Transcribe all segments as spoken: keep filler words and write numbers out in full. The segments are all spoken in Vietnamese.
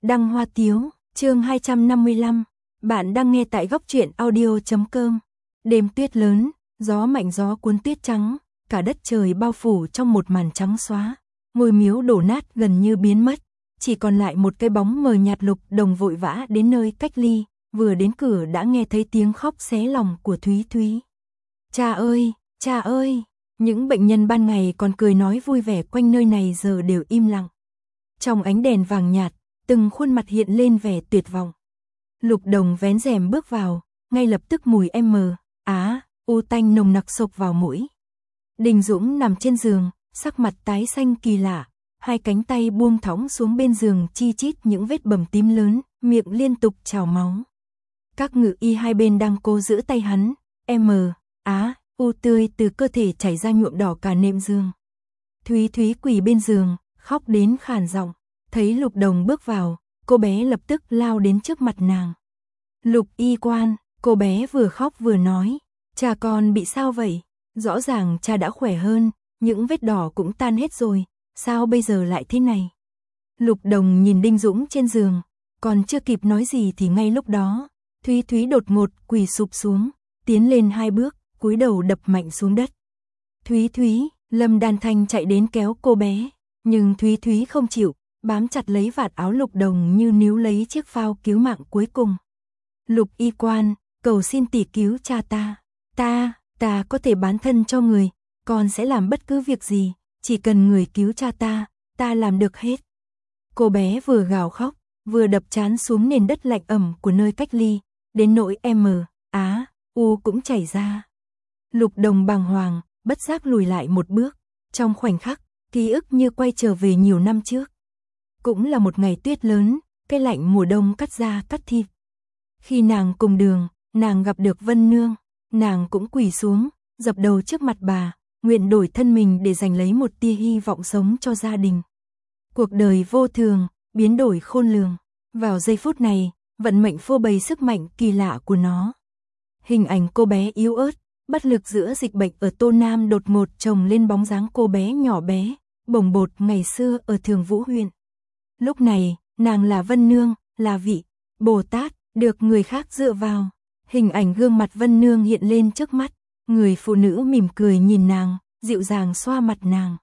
Đăng Hoa Tiếu, chương hai trăm năm mươi lăm. Bạn đang nghe tại góc truyện audio chấm com. Đêm tuyết lớn, gió mạnh gió cuốn tuyết trắng, cả đất trời bao phủ trong một màn trắng xóa. Ngôi miếu đổ nát gần như biến mất, chỉ còn lại một cái bóng mờ nhạt. Lục Đồng vội vã đến nơi cách ly, vừa đến cửa đã nghe thấy tiếng khóc xé lòng của Thúy Thúy. Cha ơi, cha ơi, những bệnh nhân ban ngày còn cười nói vui vẻ quanh nơi này giờ đều im lặng. Trong ánh đèn vàng nhạt, từng khuôn mặt hiện lên vẻ tuyệt vọng. Lục Đồng vén rèm bước vào, ngay lập tức mùi M, á, u tanh nồng nặc xộc vào mũi. Đình Dũng nằm trên giường, sắc mặt tái xanh kỳ lạ, hai cánh tay buông thõng xuống bên giường chi chít những vết bầm tím lớn, miệng liên tục trào máu. Các ngự y hai bên đang cố giữ tay hắn, M, á, u tươi từ cơ thể chảy ra nhuộm đỏ cả nệm giường. Thúy Thúy quỳ bên giường, khóc đến khàn giọng. Thấy Lục Đồng bước vào, cô bé lập tức lao đến trước mặt nàng. Lục y quan, cô bé vừa khóc vừa nói, cha con bị sao vậy? Rõ ràng cha đã khỏe hơn, những vết đỏ cũng tan hết rồi, sao bây giờ lại thế này? Lục Đồng nhìn Đinh Dũng trên giường, còn chưa kịp nói gì thì ngay lúc đó, Thúy Thúy đột ngột quỳ sụp xuống, tiến lên hai bước, cúi đầu đập mạnh xuống đất. Thúy Thúy, Lâm Đan Thanh chạy đến kéo cô bé, nhưng Thúy Thúy không chịu, bám chặt lấy vạt áo Lục Đồng như níu lấy chiếc phao cứu mạng cuối cùng. Lục y quan, cầu xin tỷ cứu cha ta. Ta, ta có thể bán thân cho người, con sẽ làm bất cứ việc gì, chỉ cần người cứu cha ta, ta làm được hết. Cô bé vừa gào khóc, vừa đập trán xuống nền đất lạnh ẩm của nơi cách ly, đến nỗi M, á, u cũng chảy ra. Lục Đồng bàng hoàng, bất giác lùi lại một bước, trong khoảnh khắc, ký ức như quay trở về nhiều năm trước. Cũng là một ngày tuyết lớn, cái lạnh mùa đông cắt da cắt thịt. Khi nàng cùng đường, nàng gặp được Vân Nương, nàng cũng quỳ xuống, dập đầu trước mặt bà, nguyện đổi thân mình để giành lấy một tia hy vọng sống cho gia đình. Cuộc đời vô thường, biến đổi khôn lường. Vào giây phút này, vận mệnh phô bày sức mạnh kỳ lạ của nó. Hình ảnh cô bé yếu ớt, bất lực giữa dịch bệnh ở Tô Nam đột ngột chồng lên bóng dáng cô bé nhỏ bé, bồng bột ngày xưa ở Thường Vũ huyện. Lúc này, nàng là Vân Nương, là vị Bồ Tát, được người khác dựa vào. Hình ảnh gương mặt Vân Nương hiện lên trước mắt, người phụ nữ mỉm cười nhìn nàng, dịu dàng xoa mặt nàng.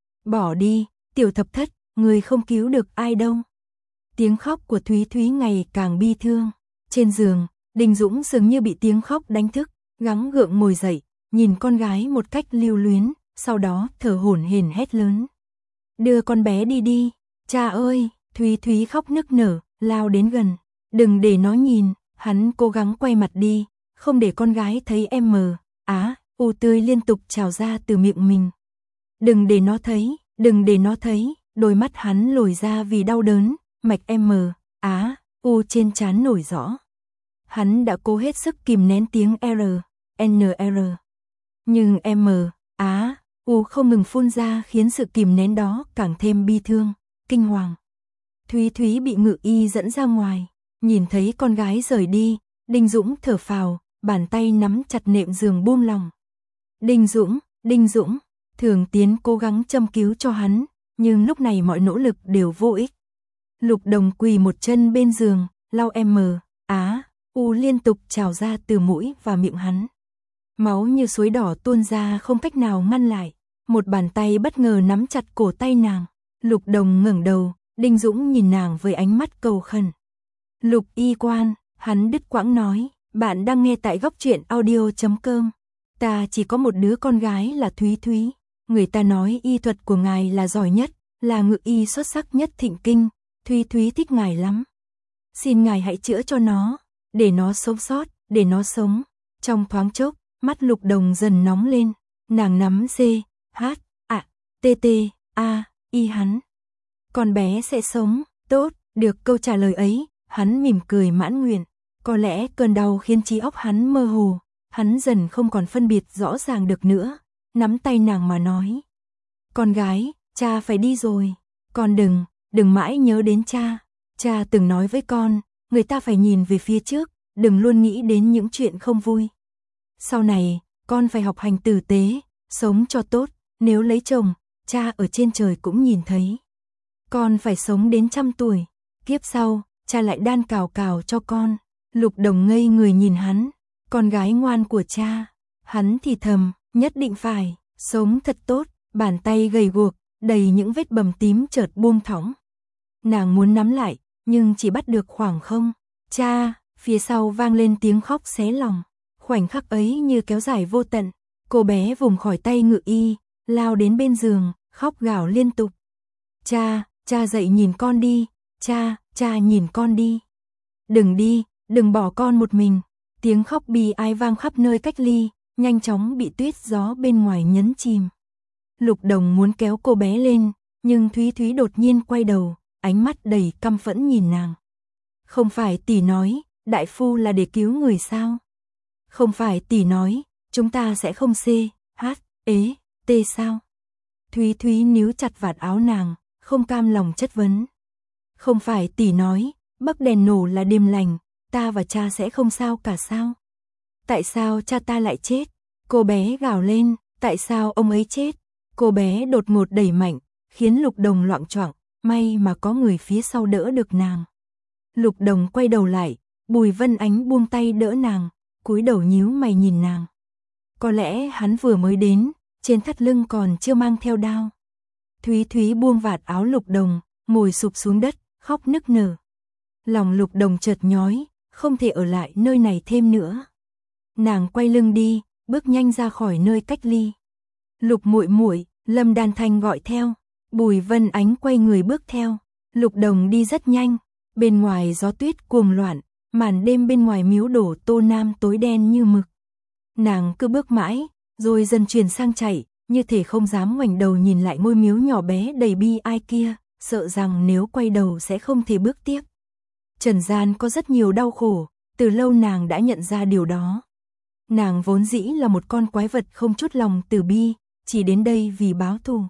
Bỏ đi, tiểu thập thất, người không cứu được ai đâu. Tiếng khóc của Thúy Thúy ngày càng bi thương. Trên giường, Đình Dũng dường như bị tiếng khóc đánh thức, gắng gượng ngồi dậy, nhìn con gái một cách lưu luyến, sau đó thở hổn hển hét lớn. Đưa con bé đi đi. Cha ơi, Thúy Thúy khóc nức nở, lao đến gần. Đừng để nó nhìn, hắn cố gắng quay mặt đi, không để con gái thấy M, á, u tươi liên tục trào ra từ miệng mình. Đừng để nó thấy, đừng để nó thấy, đôi mắt hắn lồi ra vì đau đớn, mạch M, á, u trên trán nổi rõ. Hắn đã cố hết sức kìm nén tiếng R, N R. Nhưng M, á, u không ngừng phun ra khiến sự kìm nén đó càng thêm bi thương, kinh hoàng. Thúy Thúy bị ngự y dẫn ra ngoài, nhìn thấy con gái rời đi, Đinh Dũng thở phào, bàn tay nắm chặt nệm giường buông lòng. Đinh Dũng, Đinh Dũng, Thường Tiến cố gắng châm cứu cho hắn, nhưng lúc này mọi nỗ lực đều vô ích. Lục Đồng quỳ một chân bên giường, lau M, á, u liên tục trào ra từ mũi và miệng hắn. Máu như suối đỏ tuôn ra không cách nào ngăn lại, một bàn tay bất ngờ nắm chặt cổ tay nàng. Lục Đồng ngẩng đầu, Đinh Dũng nhìn nàng với ánh mắt cầu khẩn. Lục y quan, hắn đứt quãng nói, bạn đang nghe tại góc truyện audio chấm com. Ta chỉ có một đứa con gái là Thúy Thúy, người ta nói y thuật của ngài là giỏi nhất, là ngự y xuất sắc nhất thịnh kinh, Thúy Thúy thích ngài lắm. Xin ngài hãy chữa cho nó, để nó sống sót, để nó sống. Trong thoáng chốc, mắt Lục Đồng dần nóng lên, nàng nắm C, H, A, T T, A, Y hắn. Con bé sẽ sống, tốt, được câu trả lời ấy, hắn mỉm cười mãn nguyện. Có lẽ cơn đau khiến trí óc hắn mơ hồ, hắn dần không còn phân biệt rõ ràng được nữa, nắm tay nàng mà nói. Con gái, cha phải đi rồi, con đừng, đừng mãi nhớ đến cha. Cha từng nói với con, người ta phải nhìn về phía trước, đừng luôn nghĩ đến những chuyện không vui. Sau này, con phải học hành tử tế, sống cho tốt, nếu lấy chồng, cha ở trên trời cũng nhìn thấy. Con phải sống đến trăm tuổi, Kiếp sau, cha lại đan cào cào cho con. Lục Đồng ngây người nhìn hắn, con gái ngoan của cha. Hắn thì thầm, nhất định phải sống thật tốt. Bàn tay gầy guộc, đầy những vết bầm tím chợt buông thõng. Nàng muốn nắm lại, nhưng chỉ bắt được khoảng không. Cha, phía sau vang lên tiếng khóc xé lòng. Khoảnh khắc ấy như kéo dài vô tận. Cô bé vùng khỏi tay Ngự Y, lao đến bên giường, khóc gào liên tục. Cha, cha dậy nhìn con đi. Cha, cha nhìn con đi. Đừng đi, đừng bỏ con một mình. Tiếng khóc bi ai vang khắp nơi cách ly, nhanh chóng bị tuyết gió bên ngoài nhấn chìm. Lục Đồng muốn kéo cô bé lên, nhưng Thúy Thúy đột nhiên quay đầu, ánh mắt đầy căm phẫn nhìn nàng. Không phải tỷ nói, đại phu là để cứu người sao? Không phải tỷ nói, chúng ta sẽ không xê, hát, ế, tê sao? Thúy Thúy níu chặt vạt áo nàng, không cam lòng chất vấn. Không phải tỷ nói, bắc đèn nổ là điềm lành, ta và cha sẽ không sao cả sao? Tại sao cha ta lại chết? Cô bé gào lên, tại sao ông ấy chết? Cô bé đột ngột đẩy mạnh, khiến Lục Đồng loạng choạng, may mà có người phía sau đỡ được nàng. Lục Đồng quay đầu lại, Bùi Vân Ánh buông tay đỡ nàng, cúi đầu nhíu mày nhìn nàng. Có lẽ hắn vừa mới đến, trên thắt lưng còn chưa mang theo đao. Thúy Thúy buông vạt áo Lục Đồng, ngồi sụp xuống đất, khóc nức nở. Lòng Lục Đồng chợt nhói, không thể ở lại nơi này thêm nữa. Nàng quay lưng đi, bước nhanh ra khỏi nơi cách ly. Lục muội muội, Lâm Đan Thanh gọi theo. Bùi Vân Ánh quay người bước theo. Lục Đồng đi rất nhanh, bên ngoài gió tuyết cuồng loạn, màn đêm bên ngoài miếu đổ Tô Nam tối đen như mực. Nàng cứ bước mãi, rồi dần chuyển sang chạy, như thể không dám ngoảnh đầu nhìn lại ngôi miếu nhỏ bé đầy bi ai kia, sợ rằng nếu quay đầu sẽ không thể bước tiếp. Trần gian có rất nhiều đau khổ, từ lâu nàng đã nhận ra điều đó. Nàng vốn dĩ là một con quái vật không chút lòng từ bi, chỉ đến đây vì báo thù.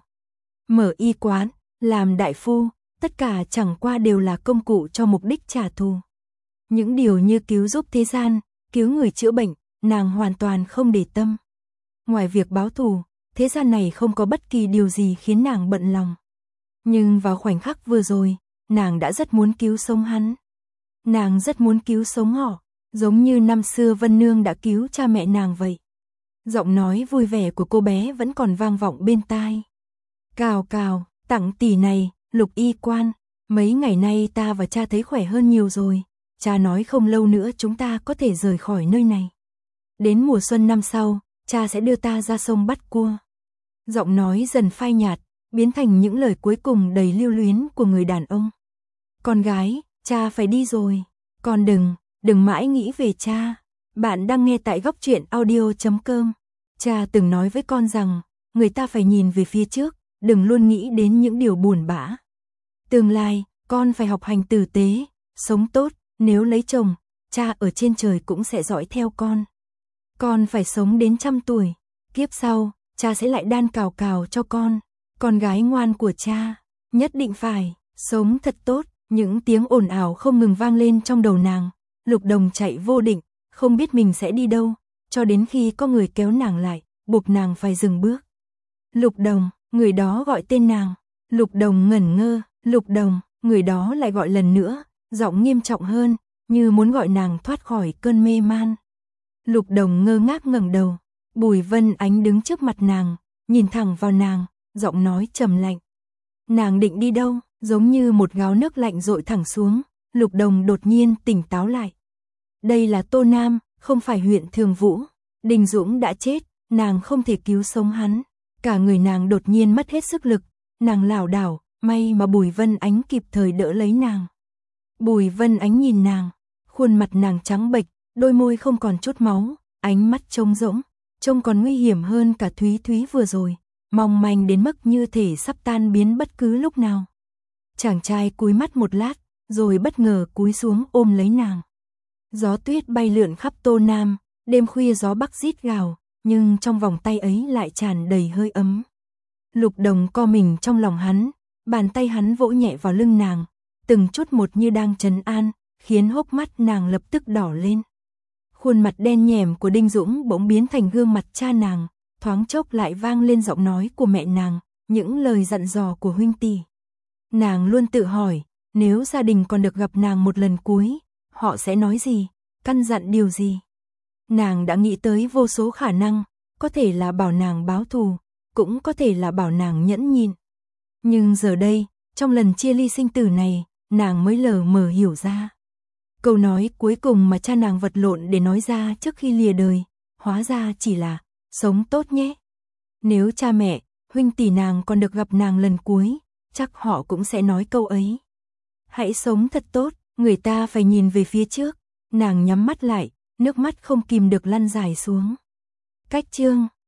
Mở y quán, làm đại phu, tất cả chẳng qua đều là công cụ cho mục đích trả thù. Những điều như cứu giúp thế gian, cứu người chữa bệnh, nàng hoàn toàn không để tâm. Ngoài việc báo thù, thế gian này không có bất kỳ điều gì khiến nàng bận lòng. Nhưng vào khoảnh khắc vừa rồi, nàng đã rất muốn cứu sống hắn. Nàng rất muốn cứu sống họ, giống như năm xưa Vân Nương đã cứu cha mẹ nàng vậy. Giọng nói vui vẻ của cô bé vẫn còn vang vọng bên tai. Cào cào, tặng tỷ này, Lục y quan, mấy ngày nay ta và cha thấy khỏe hơn nhiều rồi. Cha nói không lâu nữa chúng ta có thể rời khỏi nơi này. Đến mùa xuân năm sau, cha sẽ đưa ta ra sông bắt cua. Giọng nói dần phai nhạt, biến thành những lời cuối cùng đầy lưu luyến của người đàn ông. Con gái, cha phải đi rồi. Con đừng, đừng mãi nghĩ về cha. Bạn đang nghe tại góc truyện audio chấm com. Cha từng nói với con rằng, người ta phải nhìn về phía trước, đừng luôn nghĩ đến những điều buồn bã. Tương lai, con phải học hành tử tế, sống tốt, nếu lấy chồng, cha ở trên trời cũng sẽ dõi theo con. Con phải sống đến trăm tuổi, kiếp sau, cha sẽ lại đan cào cào cho con. Con gái ngoan của cha, nhất định phải sống thật tốt. Những tiếng ồn ào không ngừng vang lên trong đầu nàng. Lục Đồng chạy vô định, không biết mình sẽ đi đâu, cho đến khi có người kéo nàng lại, buộc nàng phải dừng bước. Lục Đồng, người đó gọi tên nàng. Lục Đồng ngẩn ngơ, Lục Đồng, người đó lại gọi lần nữa, giọng nghiêm trọng hơn, như muốn gọi nàng thoát khỏi cơn mê man. Lục Đồng ngơ ngác ngẩng đầu, Bùi Vân Ánh đứng trước mặt nàng, nhìn thẳng vào nàng, giọng nói trầm lạnh. Nàng định đi đâu? Giống như một gáo nước lạnh dội thẳng xuống, Lục Đồng đột nhiên tỉnh táo lại. Đây là Tô Nam, không phải huyện Thường Vũ. Đình Dũng đã chết, nàng không thể cứu sống hắn. Cả người nàng đột nhiên mất hết sức lực, nàng lảo đảo, may mà Bùi Vân Ánh kịp thời đỡ lấy nàng. Bùi Vân Ánh nhìn nàng, khuôn mặt nàng trắng bệch, đôi môi không còn chút máu, ánh mắt trống rỗng, trông còn nguy hiểm hơn cả Thúy Thúy vừa rồi, mong manh đến mức như thể sắp tan biến bất cứ lúc nào. Chàng trai cúi mắt một lát, rồi bất ngờ cúi xuống ôm lấy nàng. Gió tuyết bay lượn khắp Tô Nam, đêm khuya gió bắc rít gào, nhưng trong vòng tay ấy lại tràn đầy hơi ấm. Lục Đồng co mình trong lòng hắn, bàn tay hắn vỗ nhẹ vào lưng nàng, từng chút một như đang trấn an, khiến hốc mắt nàng lập tức đỏ lên. Khuôn mặt đen nhẻm của Đinh Dũng bỗng biến thành gương mặt cha nàng, thoáng chốc lại vang lên giọng nói của mẹ nàng, những lời dặn dò của huynh tỷ. Nàng luôn tự hỏi, Nếu gia đình còn được gặp nàng một lần cuối, họ sẽ nói gì, căn dặn điều gì? Nàng đã nghĩ tới vô số khả năng, có thể là bảo nàng báo thù, cũng có thể là bảo nàng nhẫn nhịn. Nhưng giờ đây, trong lần chia ly sinh tử này, nàng mới lờ mờ hiểu ra. Câu nói cuối cùng mà cha nàng vật lộn để nói ra trước khi lìa đời, hóa ra chỉ là, sống tốt nhé. Nếu cha mẹ, huynh tỷ nàng còn được gặp nàng lần cuối, chắc họ cũng sẽ nói câu ấy. Hãy sống thật tốt, người ta phải nhìn về phía trước. Nàng nhắm mắt lại, nước mắt không kìm được lăn dài xuống. Cách chương